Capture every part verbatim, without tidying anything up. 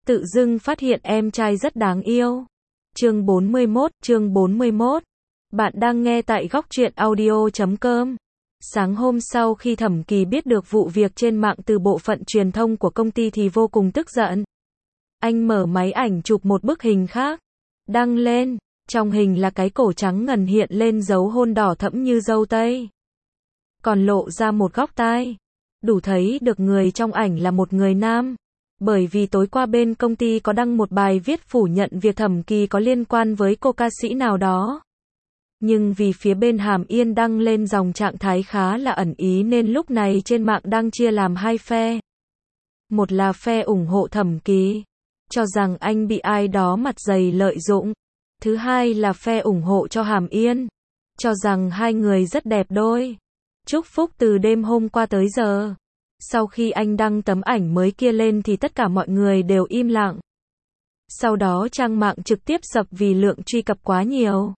Tự dưng phát hiện em trai rất đáng yêu. Chương bốn mươi mốt, chương bốn mươi mốt. Bạn đang nghe tại góc truyện audio chấm com. Sáng hôm sau khi Thẩm Kỳ biết được vụ việc trên mạng từ bộ phận truyền thông của công ty thì vô cùng tức giận. Anh mở máy ảnh chụp một bức hình khác, đăng lên. Trong hình là cái cổ trắng ngần hiện lên dấu hôn đỏ thẫm như dâu tây, còn lộ ra một góc tai. Đủ thấy được người trong ảnh là một người nam. Bởi vì tối qua bên công ty có đăng một bài viết phủ nhận việc Thẩm Kỳ có liên quan với cô ca sĩ nào đó. Nhưng vì phía bên Hàm Yên đăng lên dòng trạng thái khá là ẩn ý nên lúc này trên mạng đang chia làm hai phe. Một là phe ủng hộ Thẩm Kỳ, cho rằng anh bị ai đó mặt dày lợi dụng. Thứ hai là phe ủng hộ cho Hàm Yên, cho rằng hai người rất đẹp đôi. Chúc phúc từ đêm hôm qua tới giờ. Sau khi anh đăng tấm ảnh mới kia lên thì tất cả mọi người đều im lặng. Sau đó trang mạng trực tiếp sập vì lượng truy cập quá nhiều.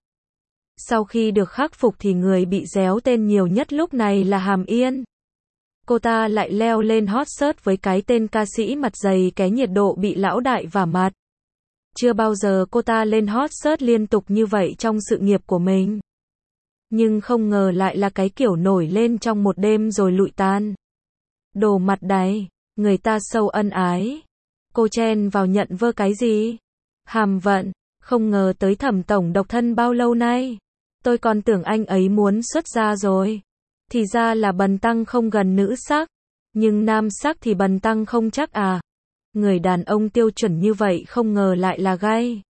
Sau khi được khắc phục thì người bị réo tên nhiều nhất lúc này là Hàm Yên. Cô ta lại leo lên hot search với cái tên ca sĩ mặt dày cái nhiệt độ bị lão đại vả mặt. Chưa bao giờ cô ta lên hot search liên tục như vậy trong sự nghiệp của mình. Nhưng không ngờ lại là cái kiểu nổi lên trong một đêm rồi lụi tan. Đồ mặt đáy, người ta sâu ân ái. Cô chen vào nhận vơ cái gì? Hàm Vận, không ngờ tới Thẩm tổng độc thân bao lâu nay. Tôi còn tưởng anh ấy muốn xuất gia rồi. Thì ra là bần tăng không gần nữ sắc. Nhưng nam sắc thì bần tăng không chắc à. Người đàn ông tiêu chuẩn như vậy không ngờ lại là gay.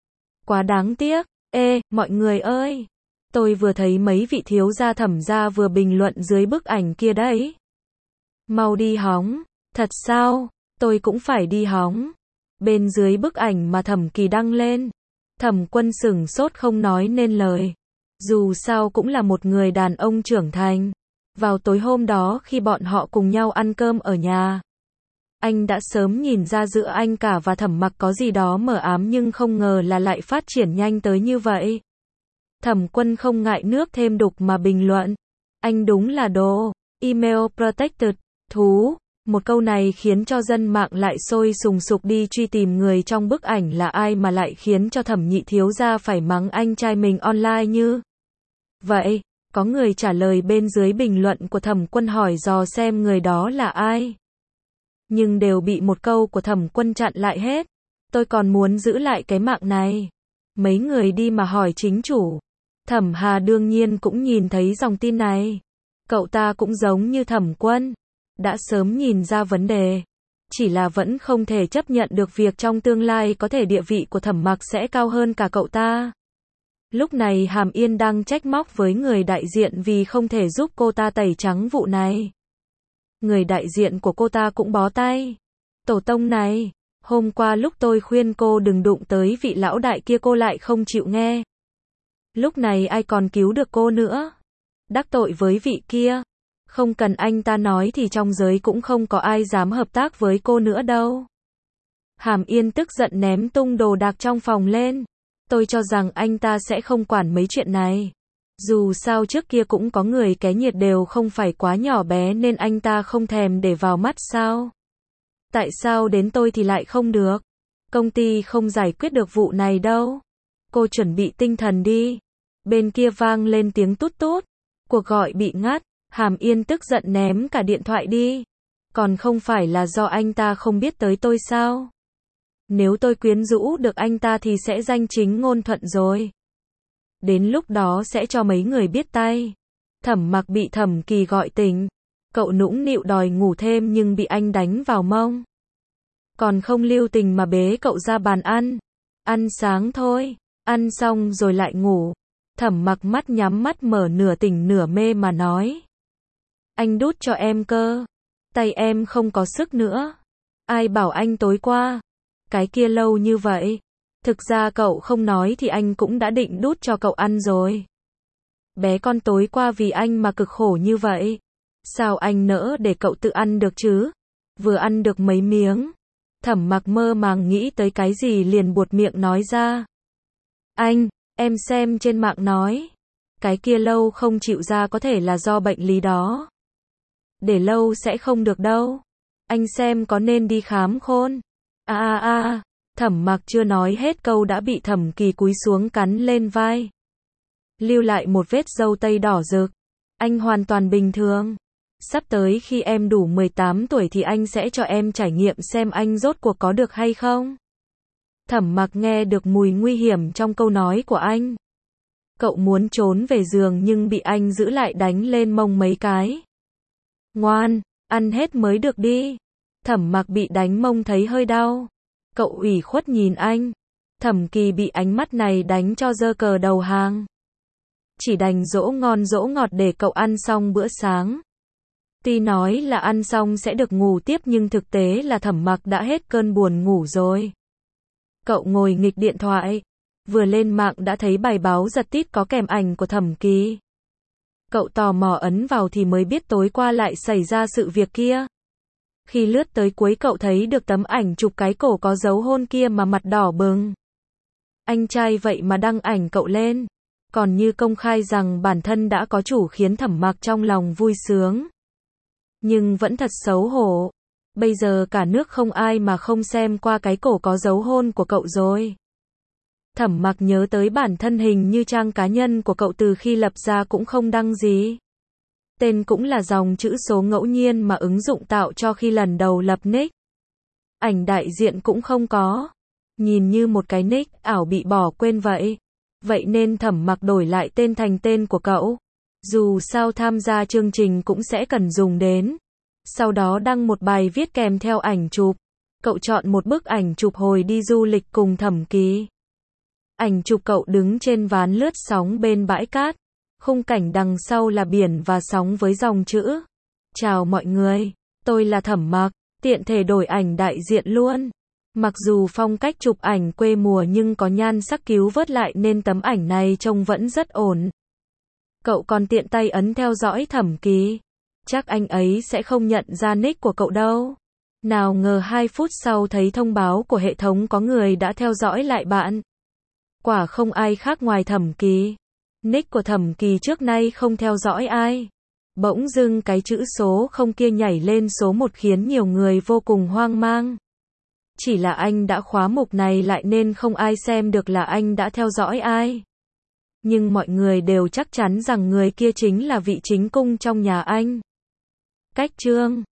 Quá đáng tiếc. Ê, mọi người ơi. Tôi vừa thấy mấy vị thiếu gia Thẩm gia vừa bình luận dưới bức ảnh kia đấy. Mau đi hóng. Thật sao? Tôi cũng phải đi hóng. Bên dưới bức ảnh mà Thẩm Kỳ đăng lên, Thẩm Quân sửng sốt không nói nên lời. Dù sao cũng là một người đàn ông trưởng thành. Vào tối hôm đó khi bọn họ cùng nhau ăn cơm ở nhà, anh đã sớm nhìn ra giữa anh cả và Thẩm Mặc có gì đó mờ ám nhưng không ngờ là lại phát triển nhanh tới như vậy. Thẩm Quân không ngại nước thêm đục mà bình luận. Anh đúng là đồ email protected, thú. Một câu này khiến cho dân mạng lại sôi sùng sục đi truy tìm người trong bức ảnh là ai mà lại khiến cho Thẩm nhị thiếu gia phải mắng anh trai mình online như vậy. Có người trả lời bên dưới bình luận của Thẩm Quân hỏi dò xem người đó là ai. Nhưng đều bị một câu của Thẩm Quân chặn lại hết. Tôi còn muốn giữ lại cái mạng này. Mấy người đi mà hỏi chính chủ. Thẩm Hà đương nhiên cũng nhìn thấy dòng tin này. Cậu ta cũng giống như Thẩm Quân, đã sớm nhìn ra vấn đề. Chỉ là vẫn không thể chấp nhận được việc trong tương lai có thể địa vị của Thẩm Mặc sẽ cao hơn cả cậu ta. Lúc này Hàm Yên đang trách móc với người đại diện vì không thể giúp cô ta tẩy trắng vụ này. Người đại diện của cô ta cũng bó tay. Tổ tông này, hôm qua lúc tôi khuyên cô đừng đụng tới vị lão đại kia cô lại không chịu nghe. Lúc này ai còn cứu được cô nữa. Đắc tội với vị kia, không cần anh ta nói thì trong giới cũng không có ai dám hợp tác với cô nữa đâu. Hàm Yên tức giận ném tung đồ đạc trong phòng lên. Tôi cho rằng anh ta sẽ không quản mấy chuyện này. Dù sao trước kia cũng có người cái nhiệt đều không phải quá nhỏ bé nên anh ta không thèm để vào mắt sao. Tại sao đến tôi thì lại không được? Công ty không giải quyết được vụ này đâu. Cô chuẩn bị tinh thần đi. Bên kia vang lên tiếng tút tút. Cuộc gọi bị ngắt. Hàm Yên tức giận ném cả điện thoại đi. Còn không phải là do anh ta không biết tới tôi sao? Nếu tôi quyến rũ được anh ta thì sẽ danh chính ngôn thuận rồi. Đến lúc đó sẽ cho mấy người biết tay. Thẩm Mặc bị Thẩm Kỳ gọi tỉnh. Cậu nũng nịu đòi ngủ thêm nhưng bị anh đánh vào mông. Còn không lưu tình mà bế cậu ra bàn ăn. Ăn sáng thôi. Ăn xong rồi lại ngủ. Thẩm Mặc mắt nhắm mắt mở nửa tỉnh nửa mê mà nói. Anh đút cho em cơ. Tay em không có sức nữa. Ai bảo anh tối qua cái kia lâu như vậy. Thực ra cậu không nói thì anh cũng đã định đút cho cậu ăn rồi. Bé con tối qua vì anh mà cực khổ như vậy. Sao anh nỡ để cậu tự ăn được chứ? Vừa ăn được mấy miếng. Thẩm Mặc mơ màng nghĩ tới cái gì liền buột miệng nói ra. Anh, em xem trên mạng nói. Cái kia lâu không chịu ra có thể là do bệnh lý đó. Để lâu sẽ không được đâu. Anh xem có nên đi khám khôn. A a a, Thẩm Mặc chưa nói hết câu đã bị Thẩm Kỳ cúi xuống cắn lên vai. Lưu lại một vết râu tây đỏ rực. Anh hoàn toàn bình thường. Sắp tới khi em đủ mười tám tuổi thì anh sẽ cho em trải nghiệm xem anh rốt cuộc có được hay không. Thẩm Mặc nghe được mùi nguy hiểm trong câu nói của anh. Cậu muốn trốn về giường nhưng bị anh giữ lại đánh lên mông mấy cái. Ngoan, ăn hết mới được đi. Thẩm Mặc bị đánh mông thấy hơi đau. Cậu ủy khuất nhìn anh. Thẩm Kỳ bị ánh mắt này đánh cho giơ cờ đầu hàng. Chỉ đành dỗ ngon dỗ ngọt để cậu ăn xong bữa sáng. Tuy nói là ăn xong sẽ được ngủ tiếp nhưng thực tế là Thẩm Mặc đã hết cơn buồn ngủ rồi. Cậu ngồi nghịch điện thoại. Vừa lên mạng đã thấy bài báo giật tít có kèm ảnh của Thẩm Kỳ. Cậu tò mò ấn vào thì mới biết tối qua lại xảy ra sự việc kia. Khi lướt tới cuối cậu thấy được tấm ảnh chụp cái cổ có dấu hôn kia mà mặt đỏ bừng. Anh trai vậy mà đăng ảnh cậu lên. Còn như công khai rằng bản thân đã có chủ khiến Thẩm Mặc trong lòng vui sướng. Nhưng vẫn thật xấu hổ. Bây giờ cả nước không ai mà không xem qua cái cổ có dấu hôn của cậu rồi. Thẩm Mặc nhớ tới bản thân hình như trang cá nhân của cậu từ khi lập ra cũng không đăng gì. Tên cũng là dòng chữ số ngẫu nhiên mà ứng dụng tạo cho khi lần đầu lập nick. Ảnh đại diện cũng không có. Nhìn như một cái nick ảo bị bỏ quên vậy. Vậy nên Thẩm Mặc đổi lại tên thành tên của cậu. Dù sao tham gia chương trình cũng sẽ cần dùng đến. Sau đó đăng một bài viết kèm theo ảnh chụp. Cậu chọn một bức ảnh chụp hồi đi du lịch cùng Thẩm Kỳ. Ảnh chụp cậu đứng trên ván lướt sóng bên bãi cát. Khung cảnh đằng sau là biển và sóng với dòng chữ. Chào mọi người, tôi là Thẩm Mặc, tiện thể đổi ảnh đại diện luôn. Mặc dù phong cách chụp ảnh quê mùa nhưng có nhan sắc cứu vớt lại nên tấm ảnh này trông vẫn rất ổn. Cậu còn tiện tay ấn theo dõi Thẩm Kỳ. Chắc anh ấy sẽ không nhận ra nick của cậu đâu. Nào ngờ hai phút sau thấy thông báo của hệ thống có người đã theo dõi lại bạn. Quả không ai khác ngoài Thẩm Kỳ. Nick của Thẩm Kỳ trước nay không theo dõi ai. Bỗng dưng cái chữ số không kia nhảy lên số một khiến nhiều người vô cùng hoang mang. Chỉ là anh đã khóa mục này lại nên không ai xem được là anh đã theo dõi ai. Nhưng mọi người đều chắc chắn rằng người kia chính là vị chính cung trong nhà anh. Cách chương